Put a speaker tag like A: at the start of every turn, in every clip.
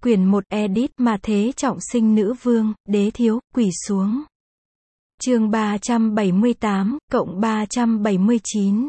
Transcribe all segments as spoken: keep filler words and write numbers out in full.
A: Quyển một edit mà thế trọng sinh nữ vương, đế thiếu, quỳ xuống. Chương ba trăm bảy mươi tám, cộng ba trăm bảy mươi chín.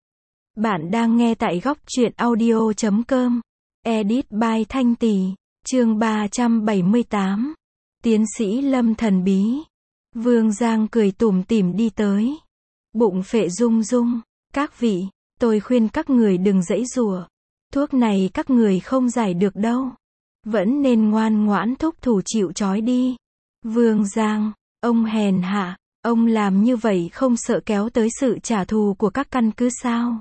A: Bạn đang nghe tại góc truyện audio chấm com. Edit by Thanh Tỷ. Chương ba trăm bảy mươi tám. Tiến sĩ Lâm thần bí. Vương Giang cười tủm tỉm đi tới. Bụng phệ rung rung. Các vị, tôi khuyên các người đừng giãy giụa. Thuốc này các người không giải được đâu. Vẫn nên ngoan ngoãn thúc thủ chịu trói đi. Vương Giang, ông hèn hạ, ông làm như vậy không sợ kéo tới sự trả thù của các căn cứ sao?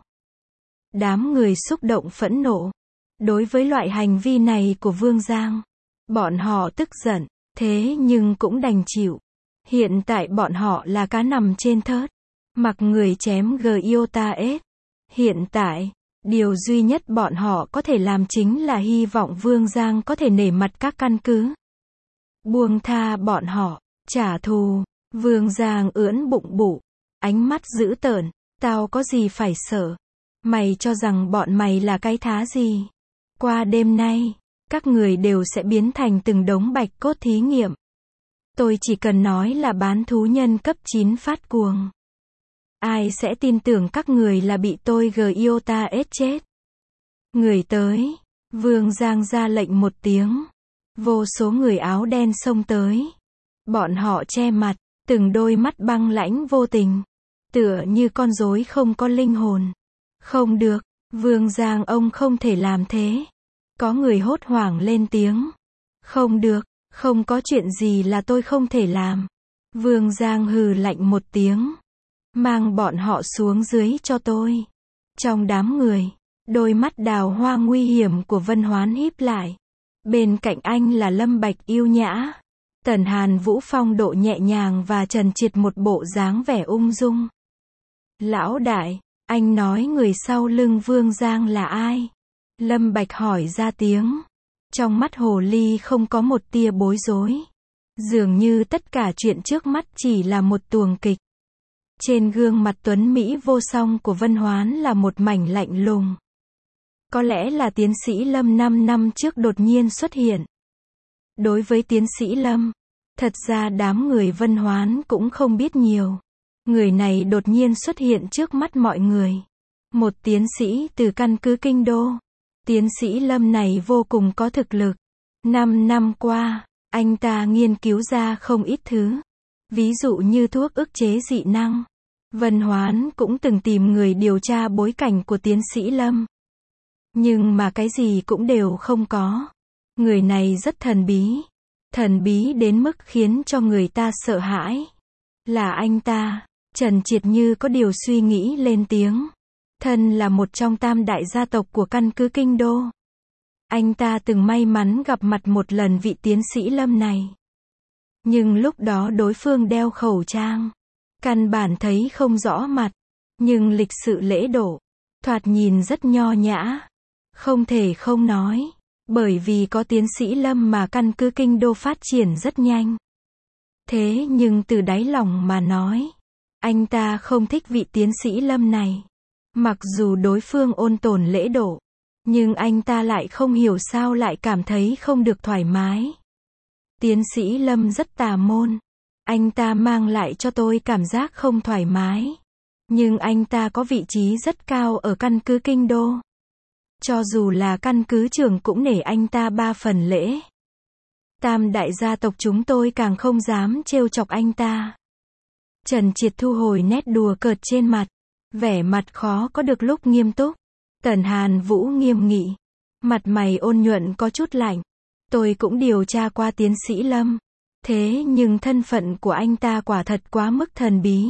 A: Đám người xúc động phẫn nộ. Đối với loại hành vi này của Vương Giang, bọn họ tức giận, thế nhưng cũng đành chịu. Hiện tại bọn họ là cá nằm trên thớt, mặc người chém Giota S. Hiện tại, điều duy nhất bọn họ có thể làm chính là hy vọng Vương Giang có thể nể mặt các căn cứ. Buông tha bọn họ, trả thù. Vương Giang ưỡn bụng bụ, ánh mắt dữ tợn, tao có gì phải sợ? Mày cho rằng bọn mày là cái thá gì? Qua đêm nay, các người đều sẽ biến thành từng đống bạch cốt thí nghiệm. Tôi chỉ cần nói là bán thú nhân cấp chín phát cuồng. Ai sẽ tin tưởng các người là bị tôi Giota S chết? Người tới. Vương Giang ra lệnh một tiếng. Vô số người áo đen xông tới. Bọn họ che mặt, từng đôi mắt băng lãnh vô tình. Tựa như con rối không có linh hồn. Không được, Vương Giang ông không thể làm thế. Có người hốt hoảng lên tiếng. Không được, không có chuyện gì là tôi không thể làm. Vương Giang hừ lạnh một tiếng. Mang bọn họ xuống dưới cho tôi. Trong đám người, đôi mắt đào hoa nguy hiểm của Vân Hoán híp lại. Bên cạnh anh là Lâm Bạch yêu nhã. Tần Hàn Vũ phong độ nhẹ nhàng và trần triệt một bộ dáng vẻ ung dung. Lão đại, anh nói người sau lưng Vương Giang là ai? Lâm Bạch hỏi ra tiếng. Trong mắt hồ ly không có một tia bối rối. Dường như tất cả chuyện trước mắt chỉ là một tuồng kịch. Trên gương mặt tuấn Mỹ vô song của Vân Hoán là một mảnh lạnh lùng. Có lẽ là tiến sĩ Lâm năm năm trước đột nhiên xuất hiện. Đối với tiến sĩ Lâm, thật ra đám người Vân Hoán cũng không biết nhiều. Người này đột nhiên xuất hiện trước mắt mọi người. Một tiến sĩ từ căn cứ Kinh Đô. Tiến sĩ Lâm này vô cùng có thực lực. Năm năm qua, anh ta nghiên cứu ra không ít thứ. Ví dụ như thuốc ức chế dị năng. Vân Hoán cũng từng tìm người điều tra bối cảnh của tiến sĩ Lâm. Nhưng mà cái gì cũng đều không có. Người này rất thần bí. Thần bí đến mức khiến cho người ta sợ hãi. Là anh ta. Trần Triệt như có điều suy nghĩ lên tiếng. Thân là một trong tam đại gia tộc của căn cứ Kinh Đô. Anh ta từng may mắn gặp mặt một lần vị tiến sĩ Lâm này. Nhưng lúc đó đối phương đeo khẩu trang. Căn bản thấy không rõ mặt. Nhưng lịch sự lễ độ. Thoạt nhìn rất nho nhã. Không thể không nói. Bởi vì có tiến sĩ Lâm mà căn cứ Kinh Đô phát triển rất nhanh. Thế nhưng từ đáy lòng mà nói. Anh ta không thích vị tiến sĩ Lâm này. Mặc dù đối phương ôn tồn lễ độ. Nhưng anh ta lại không hiểu sao lại cảm thấy không được thoải mái. Tiến sĩ Lâm rất tà môn. Anh ta mang lại cho tôi cảm giác không thoải mái. Nhưng anh ta có vị trí rất cao ở căn cứ Kinh Đô. Cho dù là căn cứ trưởng cũng nể anh ta ba phần lễ. Tam đại gia tộc chúng tôi càng không dám trêu chọc anh ta. Trần Triệt thu hồi nét đùa cợt trên mặt. Vẻ mặt khó có được lúc nghiêm túc. Tần Hàn Vũ nghiêm nghị. Mặt mày ôn nhuận có chút lạnh. Tôi cũng điều tra qua tiến sĩ Lâm. Thế nhưng thân phận của anh ta quả thật quá mức thần bí.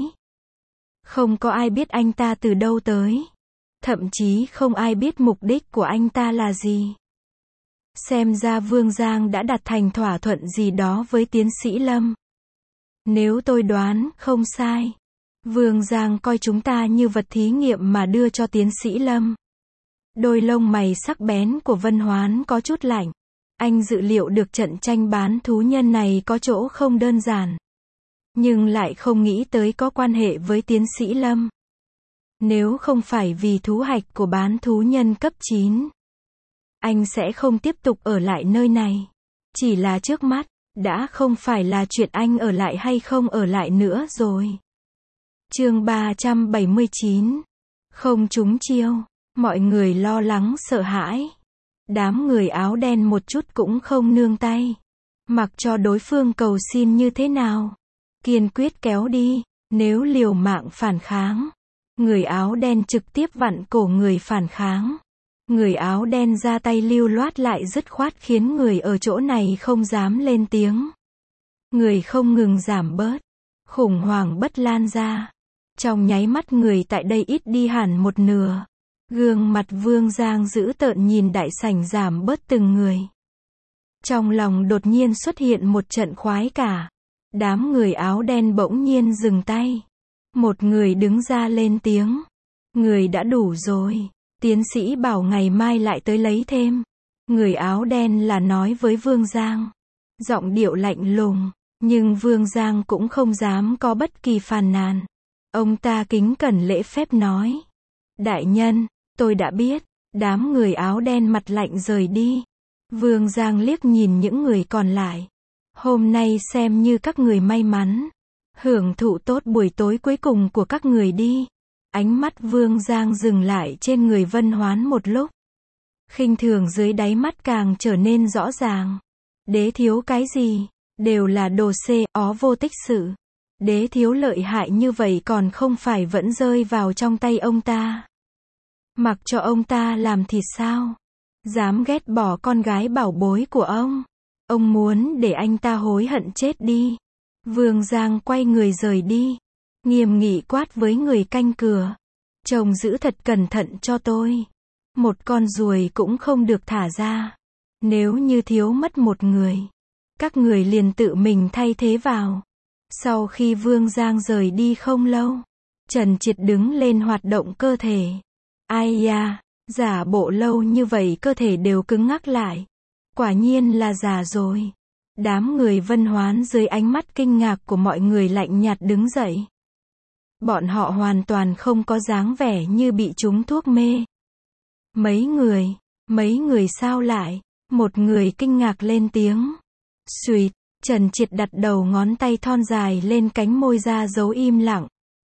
A: Không có ai biết anh ta từ đâu tới. Thậm chí không ai biết mục đích của anh ta là gì. Xem ra Vương Giang đã đặt thành thỏa thuận gì đó với tiến sĩ Lâm. Nếu tôi đoán không sai, Vương Giang coi chúng ta như vật thí nghiệm mà đưa cho tiến sĩ Lâm. Đôi lông mày sắc bén của Vân Hoán có chút lạnh. Anh dự liệu được trận tranh bán thú nhân này có chỗ không đơn giản. Nhưng lại không nghĩ tới có quan hệ với tiến sĩ Lâm. Nếu không phải vì thú hạch của bán thú nhân cấp chín, anh sẽ không tiếp tục ở lại nơi này. Chỉ là trước mắt, đã không phải là chuyện anh ở lại hay không ở lại nữa rồi. Chương ba trăm bảy mươi chín. Không trúng chiêu. Mọi người lo lắng sợ hãi. Đám người áo đen một chút cũng không nương tay. Mặc cho đối phương cầu xin như thế nào. Kiên quyết kéo đi, nếu liều mạng phản kháng. Người áo đen trực tiếp vặn cổ người phản kháng. Người áo đen ra tay lưu loát lại dứt khoát khiến người ở chỗ này không dám lên tiếng. Người không ngừng giảm bớt. Khủng hoảng bất lan ra. Trong nháy mắt người tại đây ít đi hẳn một nửa. Gương mặt Vương Giang dữ tợn nhìn đại sảnh giảm bớt từng người. Trong lòng đột nhiên xuất hiện một trận khoái cả. Đám người áo đen bỗng nhiên dừng tay. Một người đứng ra lên tiếng. Người đã đủ rồi. Tiến sĩ bảo ngày mai lại tới lấy thêm. Người áo đen là nói với Vương Giang. Giọng điệu lạnh lùng. Nhưng Vương Giang cũng không dám có bất kỳ phàn nàn. Ông ta kính cẩn lễ phép nói. Đại nhân, tôi đã biết. Đám người áo đen mặt lạnh rời đi. Vương Giang liếc nhìn những người còn lại. Hôm nay xem như các người may mắn. Hưởng thụ tốt buổi tối cuối cùng của các người đi. Ánh mắt Vương Giang dừng lại trên người Vân Hoán một lúc. Khinh thường dưới đáy mắt càng trở nên rõ ràng. Đế thiếu cái gì? Đều là đồ xê, ó vô tích sự. Đế thiếu lợi hại như vậy còn không phải vẫn rơi vào trong tay ông ta. Mặc cho ông ta làm thì sao? Dám ghét bỏ con gái bảo bối của ông. Ông muốn để anh ta hối hận chết đi. Vương Giang quay người rời đi. Nghiêm nghị quát với người canh cửa. Trông giữ thật cẩn thận cho tôi. Một con ruồi cũng không được thả ra. Nếu như thiếu mất một người, các người liền tự mình thay thế vào. Sau khi Vương Giang rời đi không lâu, Trần Triệt đứng lên hoạt động cơ thể. Ai da, giả bộ lâu như vậy cơ thể đều cứng ngắc lại. Quả nhiên là già rồi. Đám người Vân Hoán dưới ánh mắt kinh ngạc của mọi người lạnh nhạt đứng dậy. Bọn họ hoàn toàn không có dáng vẻ như bị trúng thuốc mê. Mấy người, mấy người sao lại? Một người kinh ngạc lên tiếng. Xùyt, Trần Triệt đặt đầu ngón tay thon dài lên cánh môi ra dấu im lặng.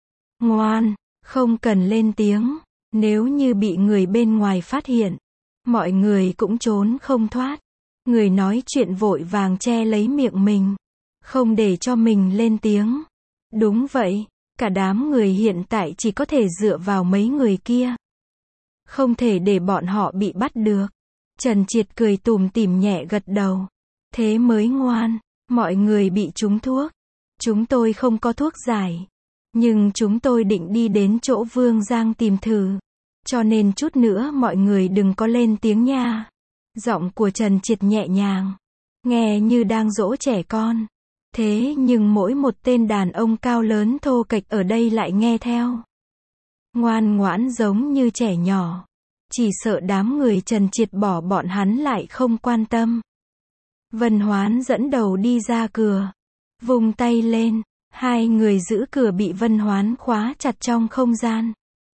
A: Ngoan, không cần lên tiếng. Nếu như bị người bên ngoài phát hiện, mọi người cũng trốn không thoát. Người nói chuyện vội vàng che lấy miệng mình, không để cho mình lên tiếng. Đúng vậy, cả đám người hiện tại chỉ có thể dựa vào mấy người kia. Không thể để bọn họ bị bắt được. Trần Triệt cười tủm tỉm nhẹ gật đầu. Thế mới ngoan, mọi người bị trúng thuốc. Chúng tôi không có thuốc giải. Nhưng chúng tôi định đi đến chỗ Vương Giang tìm thử. Cho nên chút nữa mọi người đừng có lên tiếng nha. Giọng của Trần Triệt nhẹ nhàng. Nghe như đang dỗ trẻ con. Thế nhưng mỗi một tên đàn ông cao lớn thô kệch ở đây lại nghe theo. Ngoan ngoãn giống như trẻ nhỏ. Chỉ sợ đám người Trần Triệt bỏ bọn hắn lại không quan tâm. Vân Hoán dẫn đầu đi ra cửa. Vùng tay lên. Hai người giữ cửa bị Vân Hoán khóa chặt trong không gian.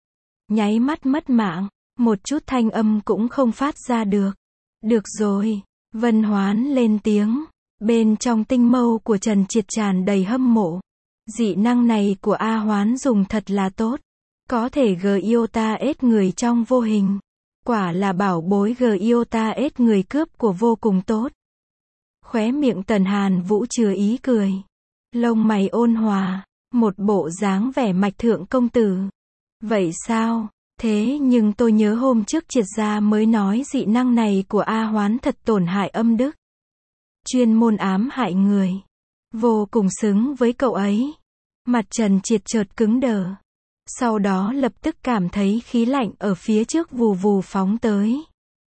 A: Nháy mắt mất mạng. Một chút thanh âm cũng không phát ra được. Được rồi. Vân Hoán lên tiếng. Bên trong tinh mâu của Trần Triệt tràn đầy hâm mộ. Dị năng này của A Hoán dùng thật là tốt. Có thể Giota ết người trong vô hình. Quả là bảo bối Giota ết người cướp của vô cùng tốt. Khóe miệng Tần Hàn Vũ chứa ý cười. Lông mày ôn hòa. Một bộ dáng vẻ mạch thượng công tử. Vậy sao? Thế nhưng tôi nhớ hôm trước Triệt gia mới nói dị năng này của A Hoán thật tổn hại âm đức. Chuyên môn ám hại người. Vô cùng xứng với cậu ấy. Mặt Trần Triệt chợt cứng đờ. Sau đó lập tức cảm thấy khí lạnh ở phía trước vù vù phóng tới.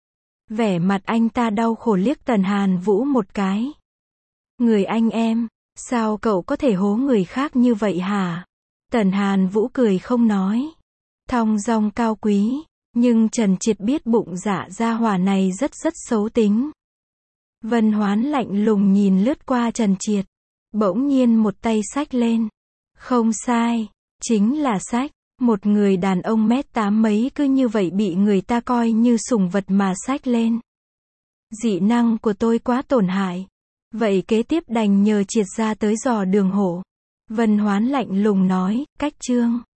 A: Vẻ mặt anh ta đau khổ liếc Tần Hàn Vũ một cái. Người anh em, sao cậu có thể hố người khác như vậy hả? Tần Hàn Vũ cười không nói. Thong dong cao quý. Nhưng Trần Triệt biết bụng dạ gia hỏa này rất rất xấu tính. Vân Hoán lạnh lùng nhìn lướt qua Trần Triệt. Bỗng nhiên một tay xách lên. Không sai. Chính là xách. Một người đàn ông mét tám mấy cứ như vậy bị người ta coi như sủng vật mà xách lên. Dị năng của tôi quá tổn hại. Vậy kế tiếp đành nhờ triệt gia tới dò đường hổ. Vân Hoán lạnh lùng nói, cách chương.